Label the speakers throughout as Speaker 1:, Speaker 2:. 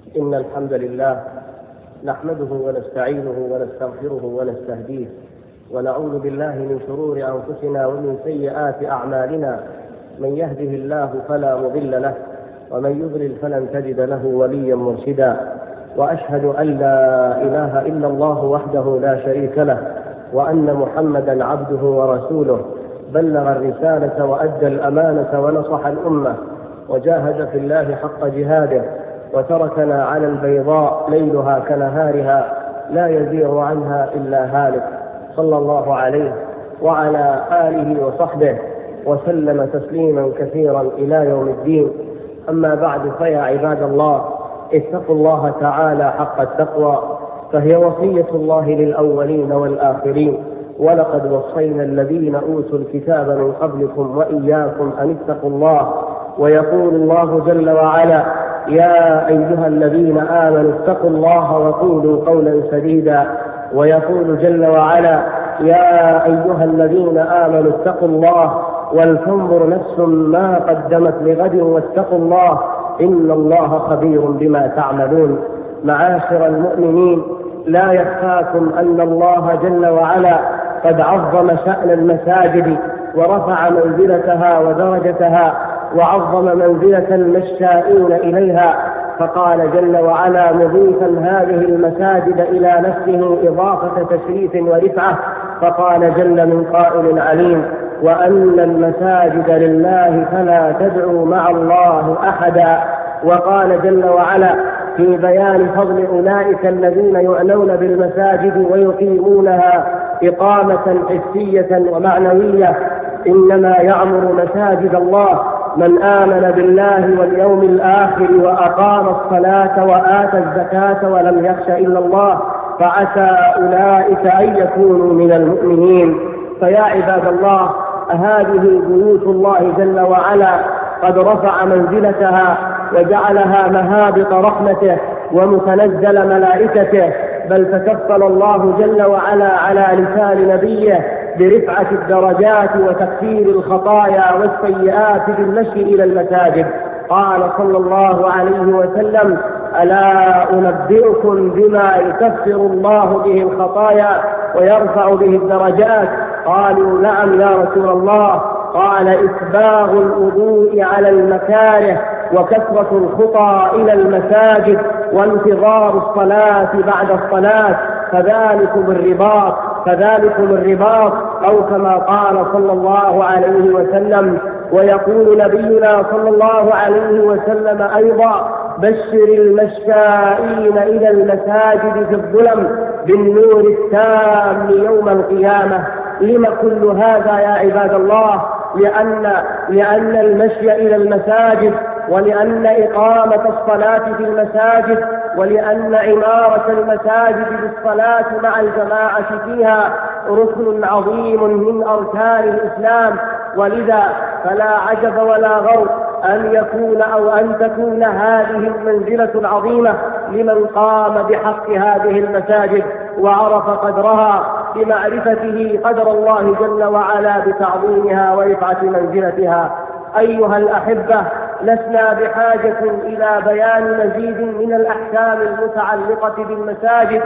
Speaker 1: إن الحمد لله نحمده ونستعينه ونستغفره ونستهديه، ونعوذ بالله من شرور أنفسنا ومن سيئات أعمالنا. من يهده الله فلا مضل له، ومن يضلل فلن تجد له وليا مرشدا. وأشهد أن لا إله إلا الله وحده لا شريك له، وأن محمدا عبده ورسوله، بلغ الرسالة وأدى الأمانة ونصح الأمة، وجاهد في الله حق جهاده، وتركنا على البيضاء ليلها كنهارها لا يزيغ عنها إلا هالك، صلى الله عليه وعلى آله وصحبه وسلم تسليما كثيرا إلى يوم الدين. أما بعد، فيا عباد الله، اتقوا الله تعالى حق التقوى، فهي وصية الله للأولين والآخرين. ولقد وصينا الذين أوتوا الكتاب من قبلكم وإياكم أن اتقوا الله. ويقول الله جل وعلا: يا أيها الذين آمنوا اتقوا الله وقولوا قولا سديدا. ويقول جل وعلا: يا أيها الذين آمنوا اتقوا الله ولتنظر نفس ما قدمت لغد واتقوا الله إن الله خبير بما تعملون. معاشر المؤمنين، لا يخفاكم أن الله جل وعلا قد عظم شأن المساجد ورفع منزلتها ودرجتها، وعظم منزلة المشائين إليها، فقال جل وعلا مضيفا هذه المساجد إلى نفسه إضافة تشريف ورفعة، فقال جل من قائل عليم: وأن المساجد لله فلا تدعوا مع الله أحدا. وقال جل وعلا في بيان فضل أولئك الذين يؤمنون بالمساجد ويقيمونها إقامة حسية ومعنوية: إنما يعمر مساجد الله من آمن بالله واليوم الآخر وأقام الصلاة وآتى الزكاة ولم يخش إلا الله، فعسى أولئك أن يكونوا من المؤمنين. فيا عباد الله، هذه بيوت الله جل وعلا قد رفع منزلتها وجعلها مهابط رحمته ومتنزل ملائكته، بل تكفل الله جل وعلا على لسان نبيه برفعة الدرجات وتكفير الخطايا والسيئات بالمشي إلى المساجد. قال صلى الله عليه وسلم: ألا أنبئكم بما يكفر الله به الخطايا ويرفع به الدرجات؟ قالوا: نعم يا رسول الله. قال: إسباغ الوضوء على المكاره، وكثرة الخطى إلى المساجد، وانتظار الصلاة بعد الصلاة، فذلكم الرباط، أو كما قال صلى الله عليه وسلم. ويقول نبينا صلى الله عليه وسلم أيضا: بشر المشائين إلى المساجد في الظلم بالنور التام يوم القيامة. لم كل هذا يا عباد الله؟ لأن المشي إلى المساجد، ولأن إقامة الصلاة في المساجد، ولأن عمارة المساجد بالصلاة مع الجماعة فيها ركن عظيم من أركان الإسلام. ولذا فلا عجب ولا غرو أن تكون هذه المنزلة العظيمة لمن قام بحق هذه المساجد وعرف قدرها بمعرفته قدر الله جل وعلا بتعظيمها ورفعة منزلتها. أيها الأحبة، لسنا بحاجة إلى بيان مزيد من الأحكام المتعلقة بالمساجد،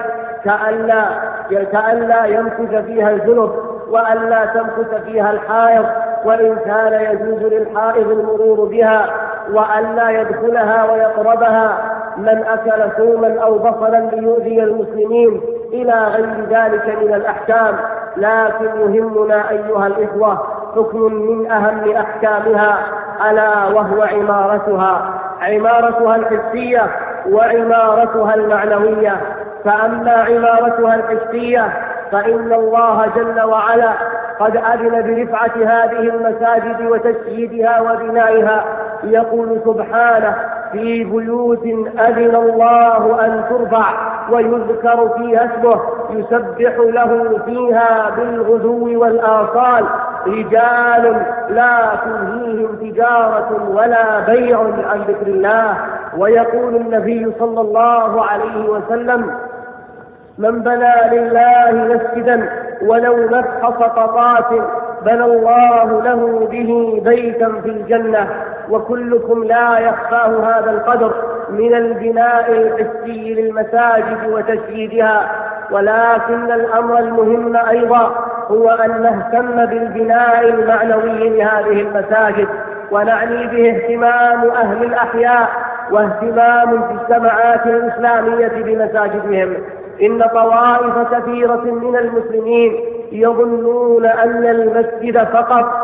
Speaker 1: كألا يمكث فيها الجنب، وألا تمكث فيها الحائض، وإن كان يجوز للحائض المرور بها، وألا يدخلها ويقربها من أكل ثوما أو بصلا ليؤذي المسلمين، إلى غير ذلك من الأحكام. لكن يهمنا أيها الإخوة حكم من أهم أحكامها، ألا وهو عمارتها الحسية وعمارتها المعنوية. فأما عمارتها الحسية فإن الله جل وعلا قد أذن برفعة هذه المساجد وتشييدها وبنائها. يقول سبحانه: في بيوت أذن الله أن ترفع ويذكر فيها اسمه يسبح له فيها بالغدو والآصال رجال لا تلهيهم تجارة ولا بيع عن ذكر الله. ويقول النبي صلى الله عليه وسلم: من بنى لله مسجدا ولو نفح سقطات بنى الله له به بيتا في الجنة. وكلكم لا يخفاه هذا القدر، من البناء الحسي للمساجد وتشييدها، ولكن الأمر المهم أيضا هو أن نهتم بالبناء المعنوي لهذه المساجد، ونعني به اهتمام أهل الأحياء واهتمام المجتمعات الإسلامية بمساجدهم. إن طوائف كثيرة من المسلمين يظنون أن المسجد فقط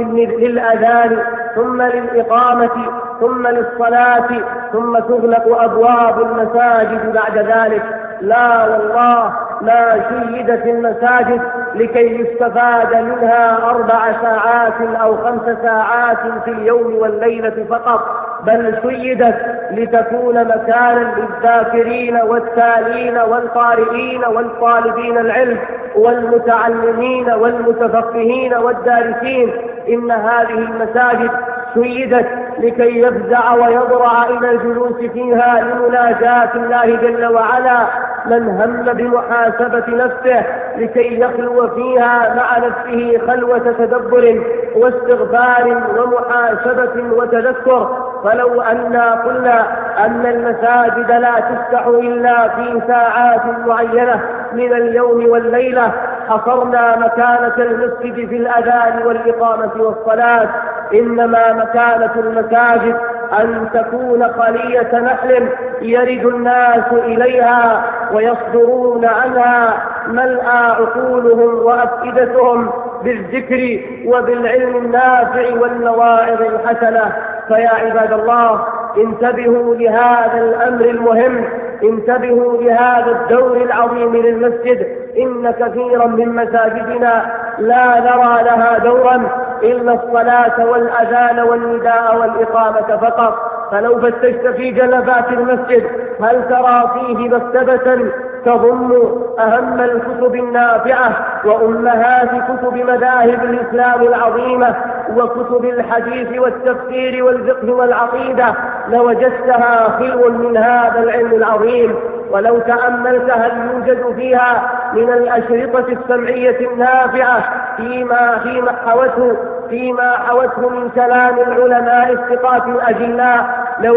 Speaker 1: للأذان ثم للإقامة ثم للصلاة ثم تغلق أبواب المساجد بعد ذلك. لا والله، ما شيدت المساجد لكي يستفاد منها 4 ساعات أو 5 ساعات في اليوم والليلة فقط، بل شيدت لتكون مكانا للذاكرين والتالين والقارئين والطالبين العلم والمتعلمين والمتفقهين والدارسين. إن هذه المساجد شيدت لكي يفزع ويضرع إلى الجلوس فيها لمناجاة الله جل وعلا من هم بمحاسبة نفسه، لكي يخلو فيها مع نفسه خلوة تدبر واستغفار ومحاسبة وتذكر. فلو أننا قلنا أن المساجد لا تفتح إلا في ساعات معينة من اليوم والليلة حصرنا مكانة المسجد في الأذان والإقامة والصلاة. إنما مكانة المساجد أن تكون خلية نحل يرد الناس إليها ويصدرون عنها ملأى عقولهم وأفئدتهم بالذكر وبالعلم النافع والمواعظ الحسنة. فيا عباد الله، انتبهوا لهذا الأمر المهم، انتبهوا لهذا الدور العظيم للمسجد. إن كثيرا من مساجدنا لا نرى لها دورا إلا الصلاة والأذان والنداء والإقامة فقط. فلو فتشت في جنبات المسجد هل ترى فيه مكتبة تضم أهم الكتب النافعة وأمهات كتب مذاهب الإسلام العظيمة وكتب الحديث والتفسير والفقه والعقيدة؟ لوجدتها خلو من هذا العلم العظيم. ولو تأملت هل يوجد فيها من الأشرطة السمعية النافعة فيما حوته من كلام العلماء الثقات الأجلاء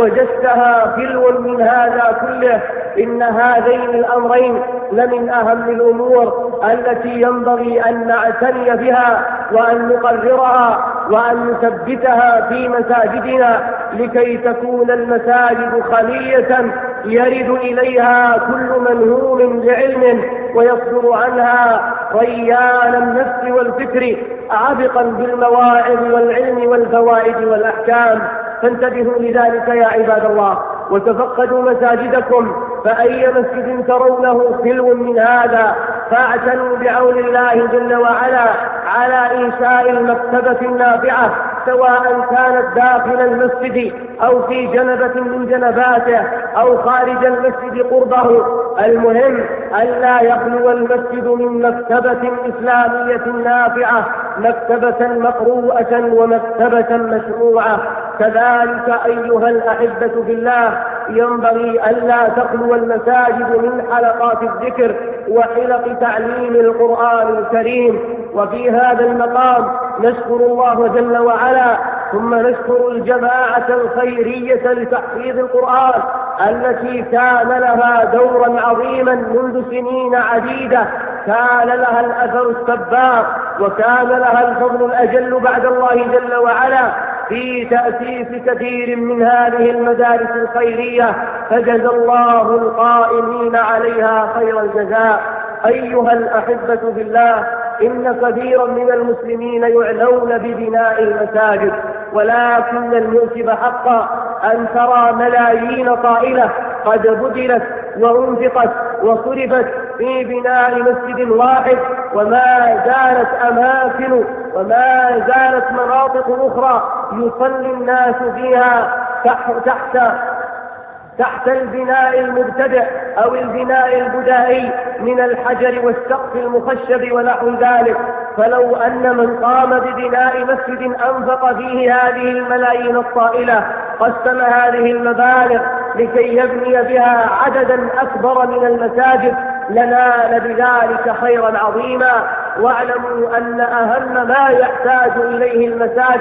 Speaker 1: لوجدتها خلو من هذا كله. إن هذين الأمرين لمن أهم الأمور التي ينبغي أن نعتني بها وأن نقررها وأن نثبتها في مساجدنا، لكي تكون المساجد خلية يرد إليها كل منهوم لعلم ويصدر عنها ريان النفس والفكر عبقا بالمواعظ والعلم والفوائد والأحكام. فانتبهوا لذلك يا عباد الله، وتفقدوا مساجدكم، فأي مسجد ترونه خلو من هذا فاعتنوا بعون الله جل وعلا على إنشاء المكتبة النافعة، سواء كانت داخل المسجد أو في جنبة من جنباته أو خارج المسجد قربه. المهم ألا يخلو المسجد من مكتبة إسلامية نافعة، مكتبة مقروءة ومكتبة مشروعة. كذلك أيها الأحبة في الله، ينبغي ألا تخلو المساجد من حلقات الذكر وحلق تعليم القرآن الكريم. وفي هذا المقام نشكر الله جل وعلا ثم نشكر الجماعة الخيرية لتحفيظ القرآن التي كان لها دورا عظيما منذ سنين عديدة، كان لها الأثر السباق وكان لها الفضل الأجل بعد الله جل وعلا في تأسيس كثير من هذه المدارس الخيرية، فجزى الله القائمين عليها خير الجزاء. أيها الأحبة بالله، إن كثيرا من المسلمين يعنون ببناء المساجد، ولكن المؤسف حقا أن ترى ملايين طائلة قد بذلت وأنفقت وصرفت في بناء مسجد واحد، وما زالت أماكن وما زالت مناطق أخرى يصلي الناس فيها تحت البناء المبتدئ أو البناء البدائي من الحجر والسقف المخشب ونحو ذلك. فلو أن من قام ببناء مسجد أنفق فيه هذه الملايين الطائلة قسم هذه المبالغ لكي يبني بها عددا أكبر من المساجد لنال بذلك خيرا عظيما. واعلموا أن أهم ما يحتاج إليه المساجد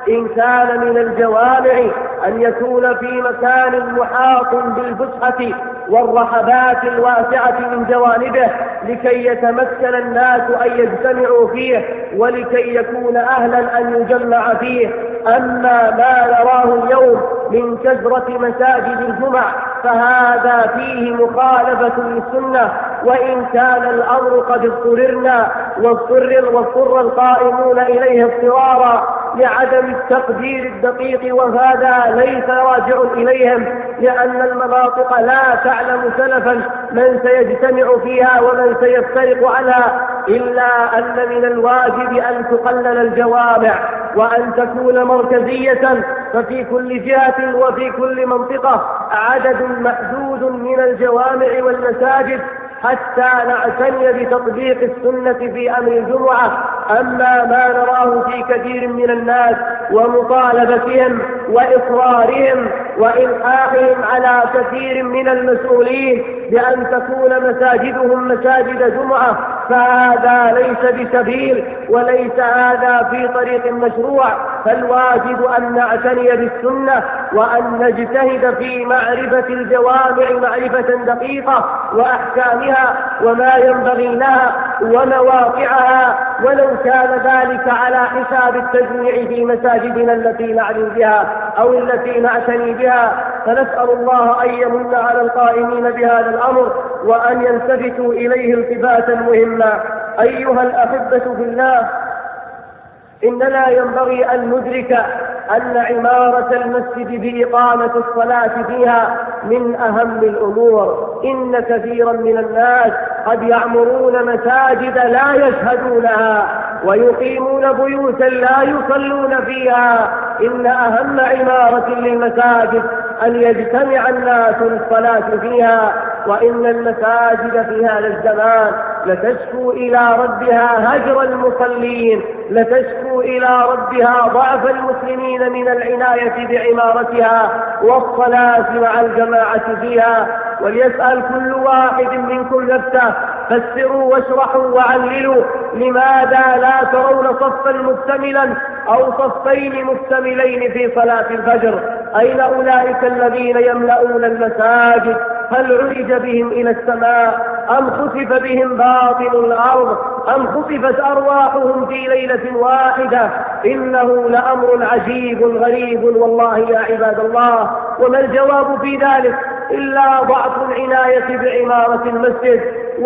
Speaker 1: إن كان من الجوامع أن يكون في مكان محاط بالفسحة والرحبات الواسعة من جوانبه لكي يتمكن الناس أن يجتمعوا فيه ولكي يكون أهلا أن يجمع فيه. أما ما نراه اليوم من كثرة مساجد الجمع فهذا فيه مخالفة للسنة، وإن كان الأمر قد اضطررنا واضطر القائمون إليه اضطرارا لعدم التقدير الدقيق، وهذا ليس راجع إليهم، لأن المناطق لا تعلم سلفا من سيجتمع فيها ومن سيفترق عنها، إلا أن من الواجب أن تقلل الجوامع وأن تكون مركزية، ففي كل جهة وفي كل منطقة عدد محدود من الجوامع والمساجد حتى نعتني بتطبيق السنة في أمر الجمعة. أما ما نراه في كثير من الناس ومطالبتهم وإصرارهم وإلحاحهم على كثير من المسؤولين بأن تكون مساجدهم مساجد جمعة، فهذا ليس بسبيل وليس هذا في طريق مشروع. فالواجب أن نعتني بالسنة وأن نجتهد في معرفة الجوامع معرفة دقيقة وأحكامها وما ينبغي لها ومواقعها، ولو كان ذلك على حساب التجميع في مساجدنا التي نعلم بها أو التي نعتني بها. فنسأل الله أن يمن على القائمين بهذا الأمر وأن يلتفتوا إليه التفاتا مهما. أيها الأحبة بالله، إننا ينبغي أن ندرك أن عمارة المسجد بإقامة الصلاة فيها من أهم الأمور. إن كثيرا من الناس قد يعمرون مساجد لا يشهدونها ويقيمون بيوتا لا يصلون فيها. إن أهم عمارة للمساجد أن يجتمع الناس للصلاة فيها، وإن المساجد في هذا الزمان لتشكو إلى ربها هجر المصلين، لتشكو إلى ربها ضعف المسلمين من العناية بعمارتها والصلاة مع الجماعة فيها. وليسأل كل واحد منكم نفسه: فسروا واشرحوا وعللوا، لماذا لا ترون صفا مكتملا أو صفين مكتملين في صلاة الفجر؟ أين أولئك الذين يملؤون المساجد؟ هل عرج بهم إلى السماء أم خسف بهم باطن الأرض أم خسفت أرواحهم في ليلة واحدة؟ إنه لأمر عجيب غريب والله يا عباد الله. وما الجواب في ذلك إلا ضعف العناية بعمارة المسجد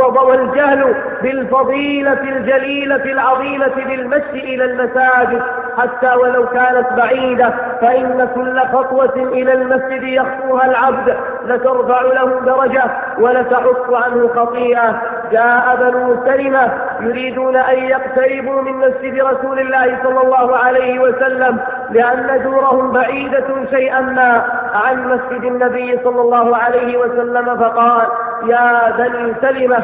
Speaker 1: والجهل بالفضيلة الجليلة العظيمة بالمشي إلى المساجد حتى ولو كانت بعيدة، فإن كل خطوة إلى المسجد يخطوها العبد لترفع له درجة ولتحط عنه خطيئة. جاء بنو سلمة يريدون أن يقتربوا من مسجد رسول الله صلى الله عليه وسلم لأن دورهم بعيدة شيئا ما عن مسجد النبي صلى الله عليه وسلم، فقال: يا بني سلمة،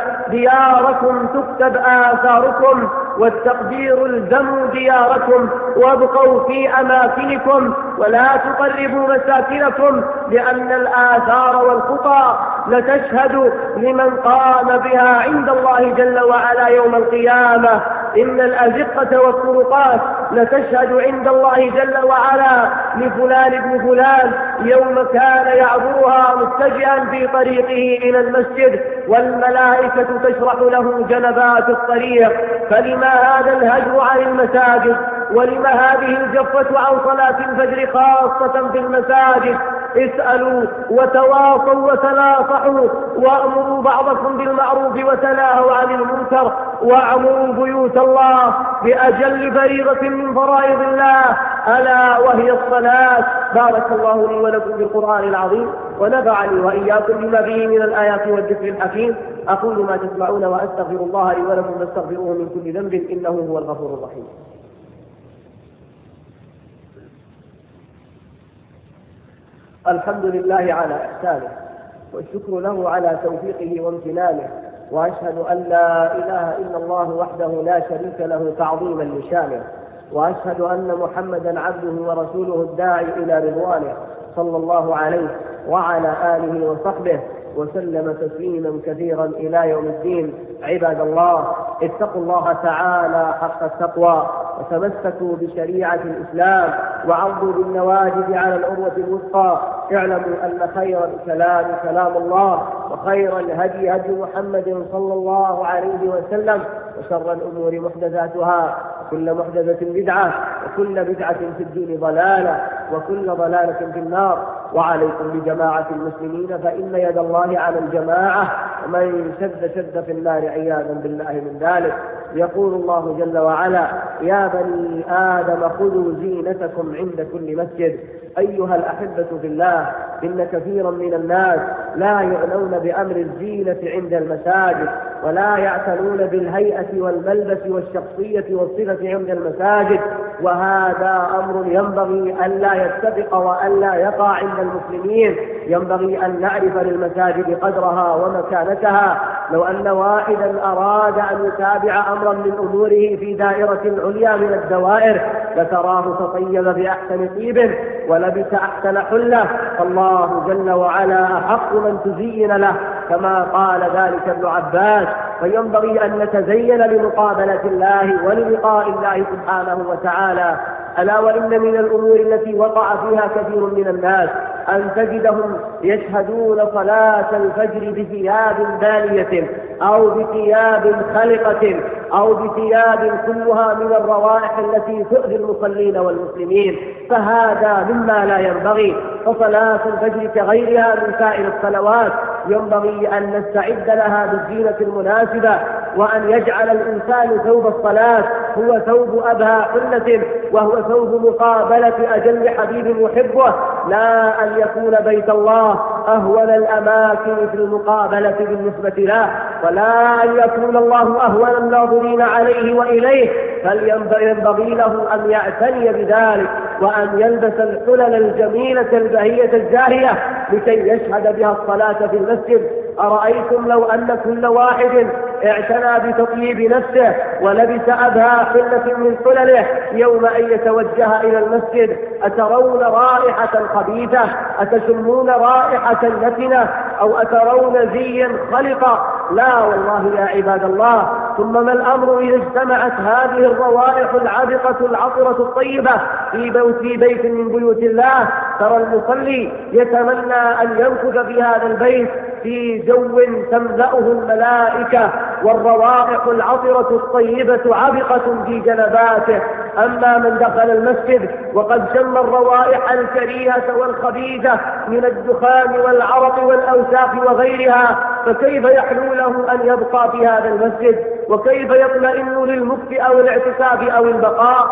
Speaker 1: دياركم تكتب آثاركم والتقدير الزموا دياركم وابقوا في أماكنكم ولا تقربوا مساكنكم، لأن الآثار والخطى لتشهد لمن قام بها عند الله جل وعلا يوم القيامة. إن الأزقة والطرقات لتشهد عند الله جل وعلا لفلان ابن فلان يوم كان يعبرها متجئا في طريقه إلى المسجد، والملائكة تشرح له جنبات الطريق. فلما هذا الهجر عن المساجد؟ ولما هذه الجفة عن صلاة الفجر خاصة في المساجد؟ اسألوا وتواصوا وتناصحوا وأمروا بعضكم بالمعروف وتناهوا عن المنكر واعمروا بيوت الله بأجل فريضة من فرائض الله ألا وهي الصلاة. بارك الله لي ولكم بالقرآن العظيم ونفعني وإياكم بما فيه من الآيات والذكر الحكيم. أقول ما تسمعون وأستغفر الله لي ولكم فاستغفروه من كل ذنب إنه هو الغفور الرحيم. الحمد لله على إحسانه والشكر له على توفيقه وامتنانه، وأشهد أن لا إله إلا الله وحده لا شريك له تعظيما لشانه، وأشهد أن محمدا عبده ورسوله الداعي إلى رضوانه صلى الله عليه وعلى آله وصحبه وسلم تسليما كثيرا إلى يوم الدين. عباد الله، اتقوا الله تعالى حق التقوى، وتمسكوا بشريعة الإسلام، وعضوا بالنواجذ على العروة الوثقى. اعلموا أن خير الكلام كلام الله، وخير الهدي هدي محمد صلى الله عليه وسلم، وشر الأمور محدثاتها، وكل محدثة بدعة، وكل بدعة في الدين ضلالة، وكل ضلالة في النار. وعليكم بجماعة المسلمين، فإن يد الله على الجماعة، ومن شد في النار عياذا بالله من ذلك. يقول الله جل وعلا: يا بني آدم خذوا زينتكم عند كل مسجد. أيها الأحبة في الله، إن كثيرا من الناس لا يعنون بأمر الزينة عند المساجد، ولا يعتنون بالهيئة والملبس والشخصية والصفة عند المساجد، وهذا أمر ينبغي أن لا يتفق وأن لا يقع عند المسلمين. ينبغي أن نعرف للمساجد قدرها ومكانتها. لو أن واحدا أراد أن يتابع أمرا من أموره في دائرة عليا من الدوائر لتراه تطيب بأحسن طيب ولبس أحسن حلة، فالله جل وعلا أحق من تزين له، كما قال ذلك ابن عباس. فينبغي أن نتزين لمقابلة الله وللقاء الله سبحانه وتعالى. ألا وإن من الأمور التي وقع فيها كثير من الناس أن تجدهم يشهدون صلاة الفجر بثياب بالية أو بثياب خلقة أو بثياب كلها من الروائح التي تؤذي المصلين والمسلمين، فهذا مما لا ينبغي. فصلاة الفجر كغيرها من سائر الصلوات ينبغي أن نستعد لها بالزينة المناسبة، وأن يجعل الإنسان ثوب الصلاة هو ثوب أبهى حلة، وهو ثوب مقابلة أجل حبيب يحبه، لا أن يكون بيت الله أهون الأماكن في المقابلة بالنسبة له، ولا أن يكون الله أهون الناظرين عليه وإليه. فلينبغي له أن يعتني بذلك، وأن يلبس الحلل الجميلة البهية الزاهية لكي يشهد بها الصلاة في المسجد. أرأيتم لو أن كل واحد اعتنى بتطيب نفسه ولبس أبهى حلة من حلله يوم أن يتوجه إلى المسجد، أترون رائحة خبيثة؟ أتشمون رائحة نتنة؟ أو أترون زيا خلقا؟ لا والله يا عباد الله. ثم ما الأمر إذا اجتمعت هذه الروائح العبقة العطرة الطيبة في بيت من بيوت الله؟ ترى المصلي يتمنى أن يمكث في هذا البيت في جو تملأه الملائكة، والروائح العطرة الطيبة عبقة في جنباته. أما من دخل المسجد وقد شم الروائح الكريهة والخبيثة من الدخان والعرق والأوساخ وغيرها، فكيف يحلو له أن يبقى في هذا المسجد؟ وكيف يطمئن للمكث أو الاعتكاف أو البقاء؟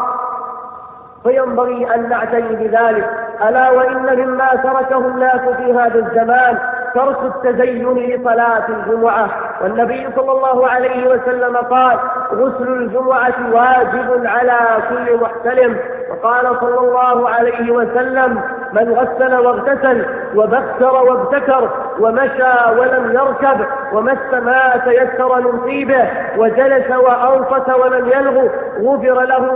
Speaker 1: فينبغي أن نعتني بذلك. ألا وإن مما تركه الناس في هذا الزمان ترك التزين لصلاة الجمعة، والنبي صلى الله عليه وسلم قال: غسل الجمعة واجب على كل محتلم. وقال صلى الله عليه وسلم: من غسل واغتسل وبكر وابتكر ومشى ولم يركب ومس ما تيسر من طيبه وجلس وأنصت ولم يلغو غفر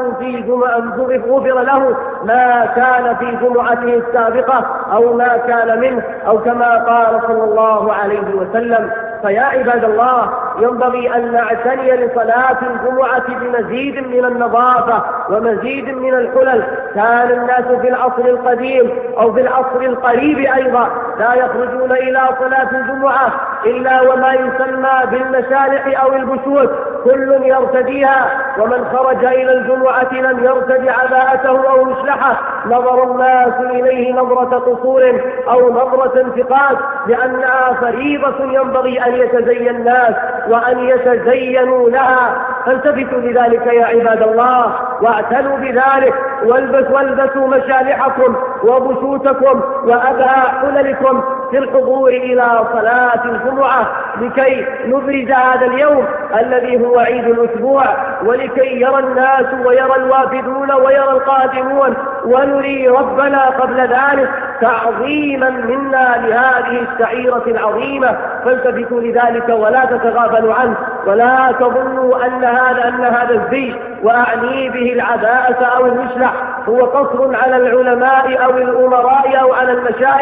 Speaker 1: له ما كان في جمعته السابقة أو ما كان منه، أو كما قال صلى الله عليه وسلم. فيا عباد الله، ينبغي أن نعتني لصلاة الجمعة بمزيد من النظافة ومزيد من الحلل. كان الناس في العصر القديم أو في العصر القريب أيضا لا يخرجون إلى صلاة الجمعة إلا وما يسمى بالمشالح أو البشوت، كل يرتديها، ومن خرج إلى الجمعة لم يرتد عباءته أو مشلحه نظر الناس إليه نظرة قصور أو نظرة انتقاد، لأنها فريضة ينبغي أن يتزين الناس وأن يتزينوا لها. فالتفتوا لذلك يا عباد الله، واعتنوا بذلك، والبسوا مشالحكم وبشوتكم وأبهى حللكم في الحضور إلى صلاة الجمعة، لكي نبرز هذا اليوم الذي هو عيد الأسبوع، ولكي يرى الناس ويرى الوافدون ويرى القادمون، ونري ربنا قبل ذلك تعظيما منا لهذه الشعيرة العظيمة. فالتفتوا لذلك ولا تتغافلوا عنه، ولا تظنوا أن هذا الزي، وأعني به العباءة أو المشلح، هو قصر على العلماء أو الأمراء أو على المشايخ،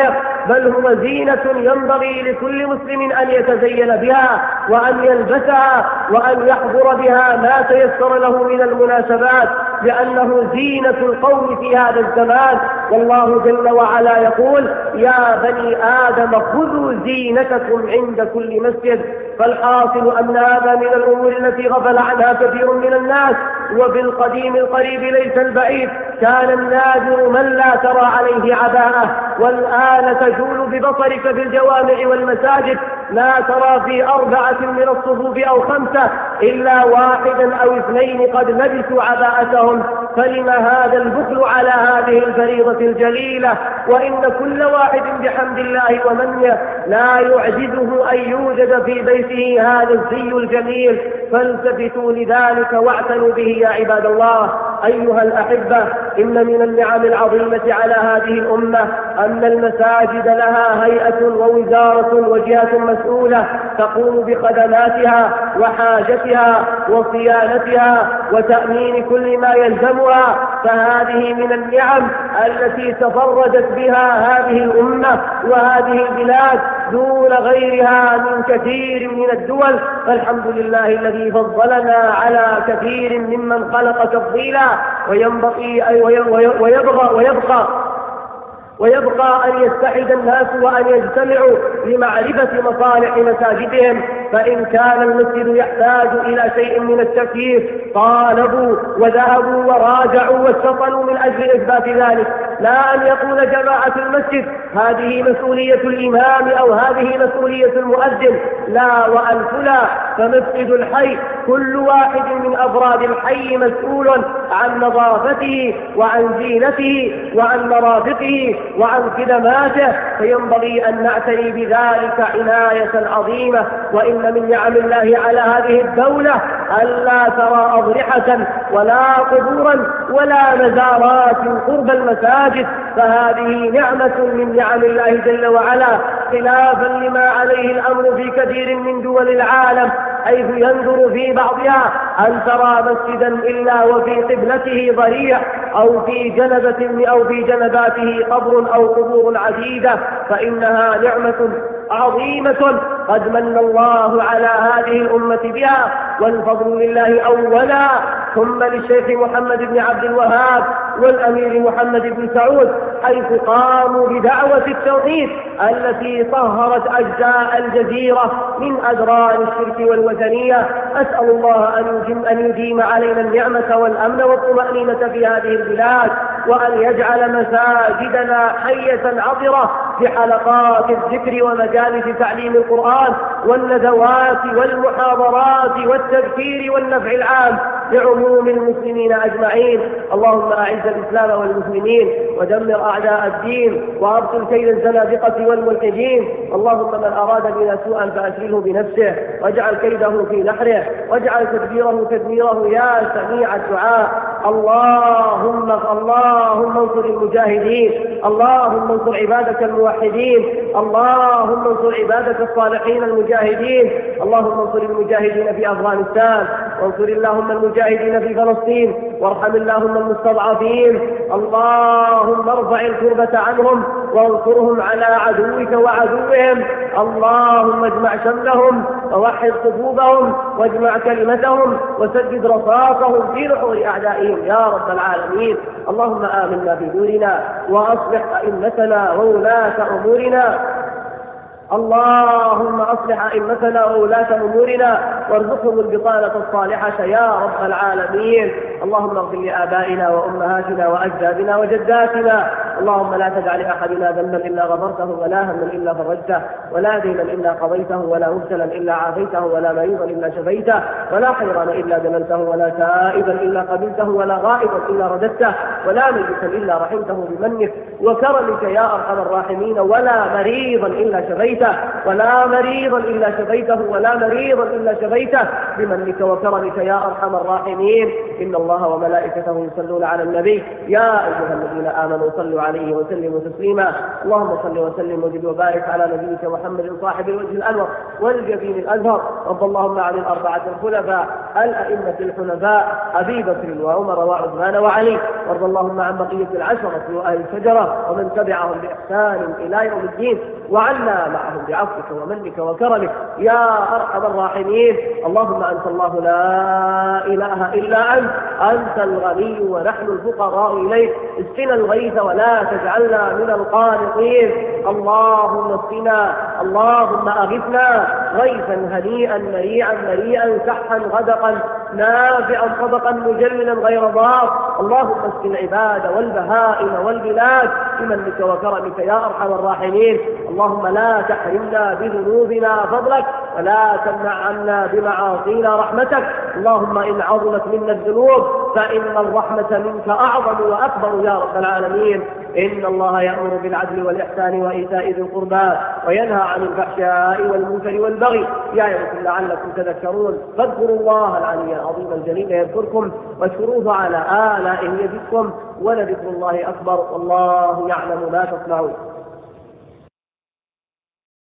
Speaker 1: بل هو زينة ينبغي لكل مسلم أن يتزين بها وأن يلبسها وأن يحضر بها ما تيسر له من المناسبات، لأنه زينة القوم في هذا الزمان. والله جل وعلا يقول: يا بني آدم خذوا زينتكم عند كل مسجد. فالحاصل أن هذا من الأمور التي غفل عنها كثير من الناس. وفي القديم القريب ليس البعيد كان النادر من لا ترى عليه عباءة، والآن تجول ببصرك في الجوامع والمساجد لا ترى في 4 من الصفوف أو 5 إلا 1 أو 2 قد لبسوا عباءتهم. فلم هذا البخل على هذه الفريضة الجليلة؟ وإن كل واحد بحمد الله ومنه لا يعجزه أن يوجد في بيته هذا الزي الجميل، فالتفتوا لذلك واعتنوا به يا عباد الله. أيها الأحبة، إن من النعم العظيمة على هذه الأمة أن المساجد لها هيئة ووزارة وجهة مسؤولة تقوم بخدماتها وحاجتها وصيانتها وتأمين كل ما يلزمها. فهذه من النعم التي تفردت بها هذه الأمة وهذه البلاد دون غيرها من كثير من الدول. فالحمد لله الذي فضلنا على كثير ممن خلق تفضيلا، ويبقى أن يتحد الناس وأن يجتمعوا لمعرفة مصالح مساجدهم. فإن كان المسجد يحتاج إلى شيء من التكييف طالبوا وذهبوا وراجعوا واتصلوا من أجل إثبات ذلك، لا أن يقول جماعة المسجد هذه مسؤولية الإمام أو هذه مسؤولية المؤذن، لا وأنفلا. فمسجد الحي كل واحد من أفراد الحي مسؤول عن نظافته وعن زينته وعن مرافقه وعن خدماته، فينبغي أن نعتني بذلك عناية عظيمة. وإن من نعم الله على هذه الدولة ألا ترى أضرحة ولا قبورا ولا مزارات قرب المساجد، فهذه نعمة من نعم الله جل وعلا، خلافا لما عليه الأمر في كثير من دول العالم، حيث ينظر في بعضها أن ترى مسجدا إلا وفي قبلته ضريع أو في جنباته قبر أو قبور عديدة. فإنها نعمة عظيمة قد من الله على هذه الأمة بها، والفضل لله أولا، ثم للشيخ محمد بن عبد الوهاب والأمير محمد بن سعود، حيث قاموا بدعوة التوحيد التي طهرت أجزاء الجزيرة من أدران الشرك والوثنية. أسأل الله أن يديم علينا النعمة والأمن والطمأنينة في هذه البلاد، وأن يجعل مساجدنا حية عطرة بحلقات الذكر ومجالس تعليم القرآن والندوات والمحاضرات والتذكير والنفع العام لعموم المسلمين أجمعين. اللهم أعز الإسلام والمسلمين ودمر أعداء الدين وأبطل كيد الزنادقة والملحدين. اللهم من أراد بنا سوءا فأشغله بنفسه واجعل كيده في نحره واجعل تدبيره تدميره يا سميع الدعاء. اللهم انصر المجاهدين، اللهم انصر عبادك الموحدين، اللهم انصر عبادك الصالحين المجاهدين، اللهم انصر المجاهدين في أفغانستان، وانصر اللهم المجاهدين في فلسطين، وارحم اللهم المستضعفين. اللهم ارفع الكربة عنهم وانصرهم على عدوك وعدوهم. اللهم اجمع شملهم ووحد صفوفهم واجمع كلمتهم وسدد رصاصهم في نحور أعدائهم يا رب العالمين. اللهم آمنا في دورنا وأصلح أئمتنا وولاة أمورنا. اللهم أصلح أئمتنا وولاة أمورنا وارزقهم البطانة الصالحة يا رب العالمين. اللهم اغفر لآبائنا وأمهاتنا وأجدادنا وجداتنا. اللهم لا تجعل لأحدنا ذنبا إلا غفرته ولا هما إلا فرجته ولا دينا إلا قضيته ولا مبتلا إلا عافيته ولا مريضا إلا شفيته ولا حيران إلا دمنته ولا تائبا إلا قبلته ولا غائبا إلا رددته ولا ميتا إلا رحمته بمنك وكرمك يا أرحم الراحمين ولا مريضا إلا شفيته ولا مريضا إلا شفيته ولا مريضا إلا شفيته بمنك وكرمك يا أرحم الراحمين. إن الله وملائكته يصلون على النبي يا أيها الذين آمنوا صلوا عليه وسلموا تسليما. اللهم صل وسلم وزد وبارك على نبيك محمد صاحب الوجه الأنور والجبين الأزهر. وارض اللهم عن الأربعة الخلفاء الأئمة الحنفاء أبي بكر وعمر وعثمان وعلي. وارض اللهم عن بقية العشرة وأهل الشجرة ومن تبعهم بإحسان إلى يوم الدين، وعنا معهم بعفوك ومنك وكرمك يا أرحم الراحمين. اللهم أنت الله لا إله إلا أنت الغني ونحن الفقراء إليك، اسقنا الغيث ولا تجعلنا من القانطين. اللهم اسقنا، اللهم أغثنا غيثا هنيئا مريئا سحا غدقا نافعا صدقا مجللا غير ضار. اللهم اسق العباد والبهائم والبلاد بمنك وكرمك يا أرحم الراحمين. اللهم لا تحرمنا بذنوبنا فضلك ولا تمنع عنا بمعاصينا رحمتك. اللهم إن عظمت منا الذنوب فإن الرحمة منك أعظم وأكبر يا رب العالمين. إن الله يأمر بالعدل والإحسان وإيتاء ذي القربى وينهى عن الفحشاء والمنكر والبغي يعظكم لعلكم تذكرون. فاذكروا الله العلي العظيم الجليل يذكركم واشكروه على آلائه يزدكم ولذكر الله أكبر والله يعلم ما تصنعون.